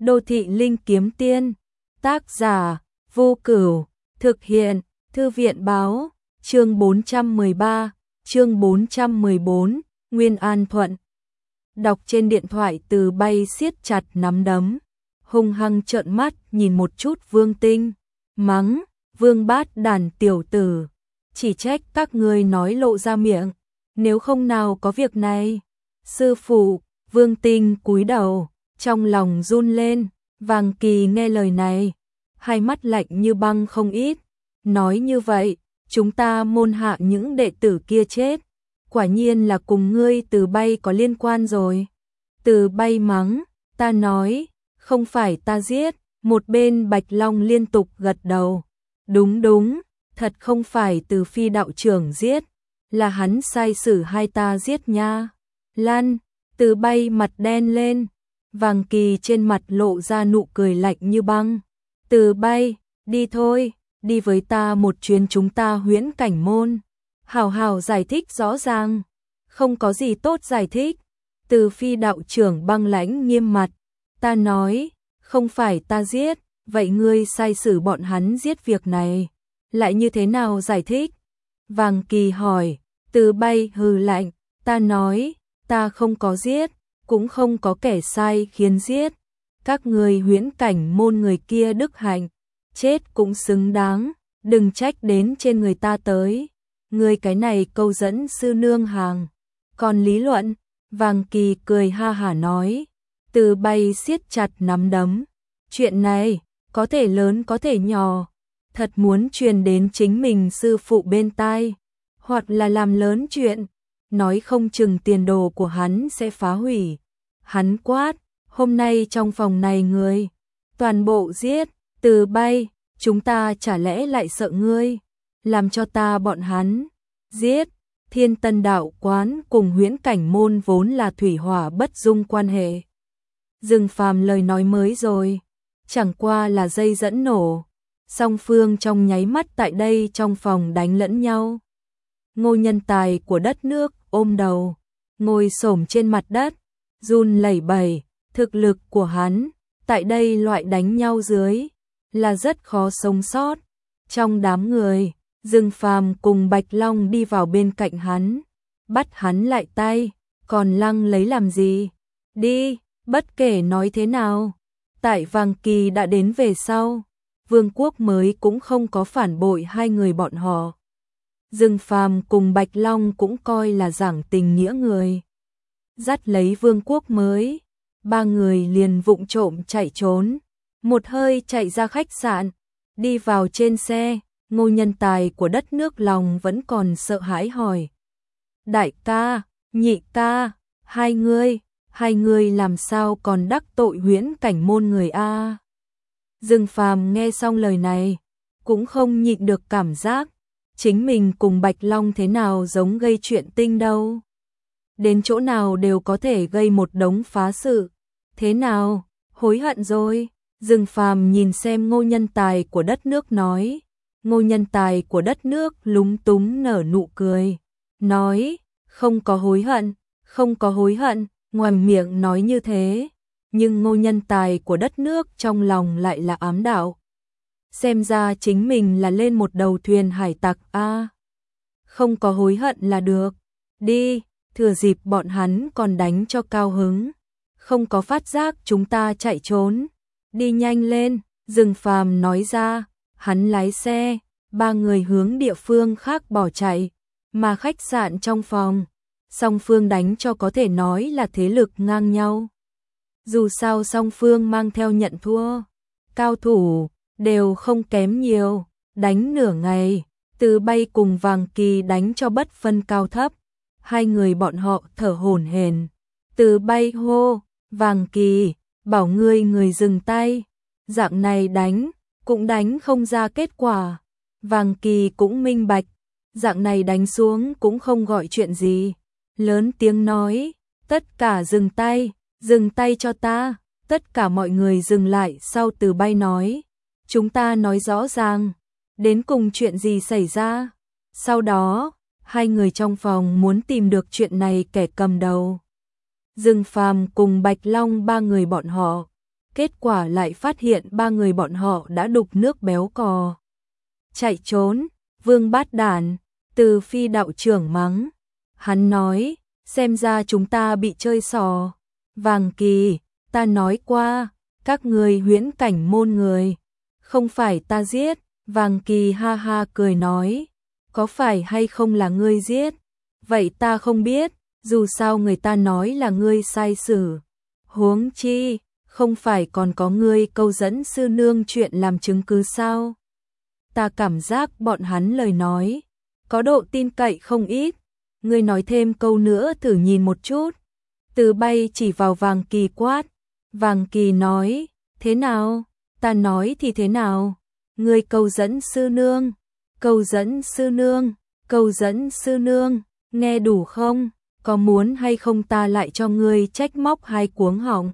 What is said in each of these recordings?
Đô thị linh kiếm tiên, tác giả, Vô Cửu, thực hiện, Thư viện báo, chương 413, chương 414, Nguyên An Thuận. Đọc trên điện thoại Từ Bay siết chặt nắm đấm, hung hăng trợn mắt nhìn một chút Vương Tinh, mắng, Vương Bát đàn tiểu tử, chỉ trách các ngươi nói lộ ra miệng, nếu không nào có việc này. Sư phụ, Vương Tinh cúi đầu, trong lòng run lên, Vàng Kỳ nghe lời này, hai mắt lạnh như băng không ít, nói như vậy, chúng ta môn hạ những đệ tử kia chết, quả nhiên là cùng ngươi Từ Bay có liên quan rồi. Từ Bay mắng, ta nói, không phải ta giết, một bên Bạch Long liên tục gật đầu, đúng đúng, thật không phải Từ Phi đạo trưởng giết, là hắn sai sử hai ta giết nha. Lan, Từ Bay mặt đen lên, Vàng Kỳ trên mặt lộ ra nụ cười lạnh như băng. Từ Bay, đi thôi, đi với ta một chuyến chúng ta Huyễn Cảnh môn. Hảo hảo giải thích rõ ràng, không có gì tốt giải thích. Từ Phi đạo trưởng băng lãnh nghiêm mặt, ta nói, không phải ta giết, vậy ngươi sai sử bọn hắn giết việc này, lại như thế nào giải thích? Vàng Kỳ hỏi, Từ Bay hừ lạnh, ta nói, ta không có giết, cũng không có kẻ sai khiến giết, các người Huyễn Cảnh môn người kia đức hạnh, chết cũng xứng đáng, đừng trách đến trên người ta tới, người cái này câu dẫn sư nương hàng, còn lý luận. Vàng Kỳ cười ha hả nói, Từ Bay siết chặt nắm đấm, chuyện này có thể lớn có thể nhỏ, thật muốn truyền đến chính mình sư phụ bên tai, hoặc là làm lớn chuyện, nói không chừng tiền đồ của hắn sẽ phá hủy. Hắn quát, hôm nay trong phòng này người, toàn bộ giết. Từ Bay, chúng ta chả lẽ lại sợ ngươi, làm cho ta bọn hắn giết. Thiên Tân đạo quán cùng Huyễn Cảnh môn vốn là thủy hỏa bất dung quan hệ. Dương Phàm lời nói mới rồi, chẳng qua là dây dẫn nổ, song phương trong nháy mắt tại đây trong phòng đánh lẫn nhau. Ngô Nhân Tài của đất nước ôm đầu, ngồi xổm trên mặt đất, run lẩy bẩy, thực lực của hắn, tại đây loại đánh nhau dưới, là rất khó sống sót. Trong đám người, Dương Phàm cùng Bạch Long đi vào bên cạnh hắn, bắt hắn lại tay, còn lăng lấy làm gì? Đi, bất kể nói thế nào, tại Vàng Kỳ đã đến về sau, Vương Quốc mới cũng không có phản bội hai người bọn họ. Dương Phàm cùng Bạch Long cũng coi là giảng tình nghĩa người. Dắt lấy Vương Quốc mới, ba người liền vụng trộm chạy trốn, một hơi chạy ra khách sạn, đi vào trên xe. Ngô Nhân Tài của đất nước lòng vẫn còn sợ hãi hỏi, đại ca, nhị ca, hai người làm sao còn đắc tội Huyễn Cảnh môn người a? Dương Phàm nghe xong lời này, cũng không nhịn được cảm giác, chính mình cùng Bạch Long thế nào giống gây chuyện tinh đâu. Đến chỗ nào đều có thể gây một đống phá sự. Thế nào, hối hận rồi? Dương Phàm nhìn xem Ngô Nhân Tài của đất nước nói. Ngô Nhân Tài của đất nước lúng túng nở nụ cười, nói, không có hối hận, không có hối hận, ngoài miệng nói như thế, nhưng Ngô Nhân Tài của đất nước trong lòng lại là ám đạo. Xem ra chính mình là lên một đầu thuyền hải tặc a. Không có hối hận là được, đi, thừa dịp bọn hắn còn đánh cho cao hứng, không có phát giác chúng ta chạy trốn, đi nhanh lên. Dương Phàm nói ra. Hắn lái xe, ba người hướng địa phương khác bỏ chạy, mà khách sạn trong phòng, song phương đánh cho có thể nói là thế lực ngang nhau. Dù sao song phương mang theo nhận thua, cao thủ đều không kém nhiều, đánh nửa ngày, Từ Bay cùng Vàng Kỳ đánh cho bất phân cao thấp, hai người bọn họ thở hổn hển. Từ Bay hô, Vàng Kỳ, bảo người dừng tay, dạng này đánh cũng đánh không ra kết quả. Vàng Kỳ cũng minh bạch, dạng này đánh xuống cũng không gọi chuyện gì, lớn tiếng nói, tất cả dừng tay cho ta. Tất cả mọi người dừng lại. Sau Từ Bay nói, chúng ta nói rõ ràng, đến cùng chuyện gì xảy ra. Sau đó, hai người trong phòng muốn tìm được chuyện này kẻ cầm đầu. Dương Phàm cùng Bạch Long ba người bọn họ kết quả lại phát hiện ba người bọn họ đã đục nước béo cò. Chạy trốn, Vương Bát Đản, Từ Phi đạo trưởng mắng. Hắn nói, xem ra chúng ta bị chơi xò. Vàng Kỳ, ta nói qua, các người Huyễn Cảnh môn người, không phải ta giết. Vàng Kỳ ha ha cười nói, có phải hay không là ngươi giết? Vậy ta không biết, dù sao người ta nói là ngươi sai xử. Huống chi, không phải còn có ngươi câu dẫn sư nương chuyện làm chứng cứ sao? Ta cảm giác bọn hắn lời nói có độ tin cậy không ít. Ngươi nói thêm câu nữa thử nhìn một chút. Từ Bay chỉ vào Vàng Kỳ quát. Vàng Kỳ nói, thế nào? Ta nói thì thế nào? Ngươi câu dẫn sư nương, câu dẫn sư nương, câu dẫn sư nương, nghe đủ không? Có muốn hay không ta lại cho ngươi trách móc hai cuống họng?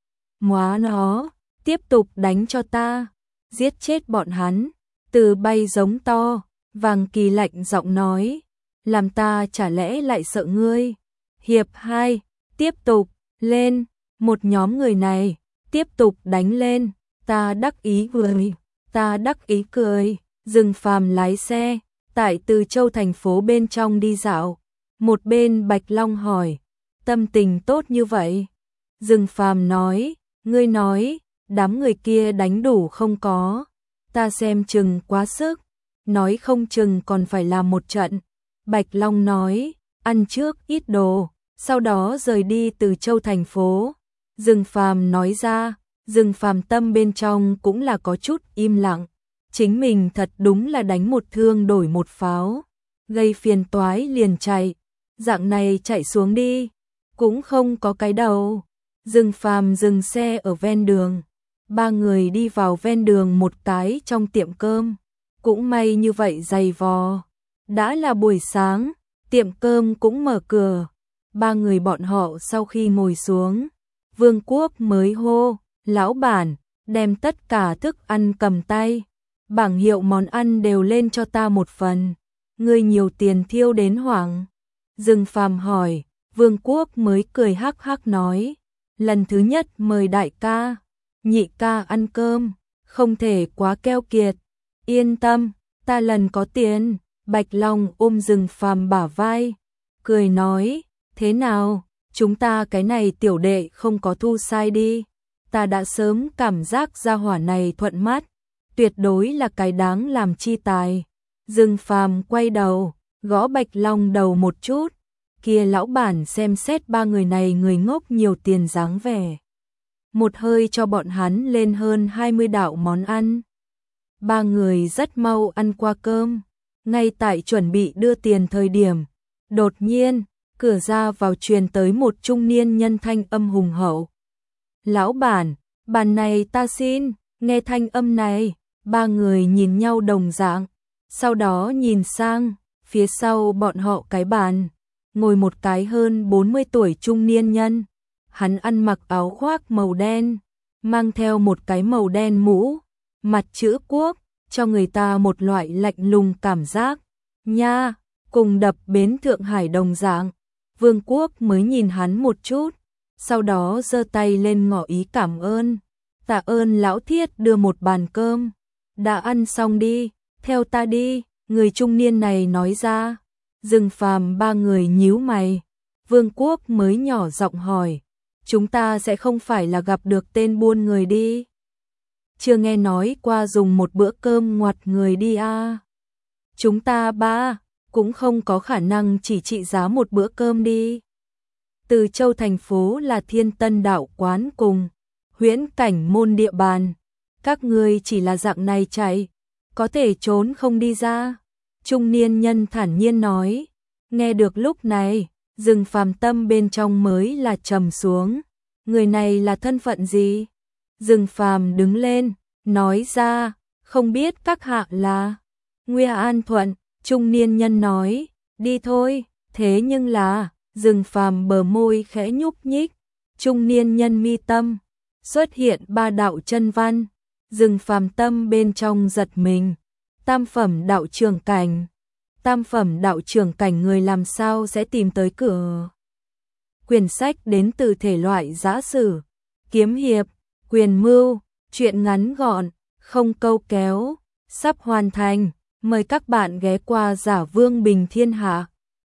Móa nó, tiếp tục đánh cho ta, giết chết bọn hắn. Từ Bay giống to, Vàng Kỳ lạnh giọng nói, làm ta chả lẽ lại sợ ngươi? Hiệp 2, tiếp tục, lên, một nhóm người này, tiếp tục đánh lên, ta đắc ý cười, ta đắc ý cười. Dương Phàm lái xe, tại Từ Châu thành phố bên trong đi dạo, một bên Bạch Long hỏi, tâm tình tốt như vậy? Dương Phàm nói, ngươi nói, đám người kia đánh đủ không có? Ta xem chừng quá sức, nói không chừng còn phải làm một trận. Bạch Long nói, ăn trước ít đồ, sau đó rời đi Từ Châu thành phố. Dương Phàm nói ra, Dương Phàm tâm bên trong cũng là có chút im lặng. Chính mình thật đúng là đánh một thương đổi một pháo, gây phiền toái liền chạy, dạng này chạy xuống đi, cũng không có cái đầu. Dương Phàm dừng xe ở ven đường, ba người đi vào ven đường một cái trong tiệm cơm, cũng may như vậy dày vò. Đã là buổi sáng, tiệm cơm cũng mở cửa, ba người bọn họ sau khi ngồi xuống, Vương Quốc mới hô, lão bản, đem tất cả thức ăn cầm tay. Bảng hiệu món ăn đều lên cho ta một phần. Ngươi nhiều tiền thiêu đến hoảng. Dương Phàm hỏi, Vương Quốc mới cười hắc hắc nói, lần thứ nhất mời đại ca, nhị ca ăn cơm, không thể quá keo kiệt. Yên tâm, ta lần có tiền. Bạch Long ôm Dương Phàm bả vai, cười nói, thế nào, chúng ta cái này tiểu đệ không có thu sai đi. Ta đã sớm cảm giác gia hỏa này thuận mắt, tuyệt đối là cái đáng làm chi tài. Dương Phàm quay đầu, gõ Bạch Long đầu một chút, kia lão bản xem xét ba người này người ngốc nhiều tiền dáng vẻ. Một hơi cho bọn hắn lên hơn 20 đạo món ăn. Ba người rất mau ăn qua cơm, ngay tại chuẩn bị đưa tiền thời điểm. Đột nhiên, cửa ra vào truyền tới một trung niên nhân thanh âm hùng hậu. Lão bản, bàn này ta xin. Nghe thanh âm này, ba người nhìn nhau đồng dạng, sau đó nhìn sang, phía sau bọn họ cái bàn, ngồi một cái hơn 40 tuổi trung niên nhân. Hắn ăn mặc áo khoác màu đen, mang theo một cái màu đen mũ, mặt chữ quốc, cho người ta một loại lạnh lùng cảm giác. Nha, cùng đập bến Thượng Hải đồng dạng. Vương Quốc mới nhìn hắn một chút, sau đó giơ tay lên ngỏ ý cảm ơn. Tạ ơn lão thiết đưa một bàn cơm. Đã ăn xong đi, theo ta đi, người trung niên này nói ra. Dương Phàm ba người nhíu mày. Vương Quốc mới nhỏ giọng hỏi, chúng ta sẽ không phải là gặp được tên buôn người đi? Chưa nghe nói qua dùng một bữa cơm ngoặt người đi à? Chúng ta ba cũng không có khả năng chỉ trị giá một bữa cơm đi. Từ Châu thành phố là Thiên Tân đạo quán cùng Huyễn Cảnh môn địa bàn, các ngươi chỉ là dạng này chạy, có thể trốn không đi ra. Trung niên nhân thản nhiên nói. Nghe được lúc này, Dương Phàm tâm bên trong mới là trầm xuống. Người này là thân phận gì? Dương Phàm đứng lên, nói ra, không biết các hạ là. Nguy An Thuận. Trung niên nhân nói, đi thôi. Thế nhưng là, Dương Phàm bờ môi khẽ nhúc nhích. Trung niên nhân mi tâm xuất hiện ba đạo chân văn. Dương Phàm tâm bên trong giật mình. Tam phẩm đạo trưởng cảnh. Tam phẩm đạo trưởng cảnh người làm sao sẽ tìm tới cửa? Quyển sách đến từ thể loại giã sử, kiếm hiệp, Quyền mưu, chuyện ngắn gọn, không câu kéo, sắp hoàn thành. Mời các bạn ghé qua Giả Vương Bình Thiên Hạ.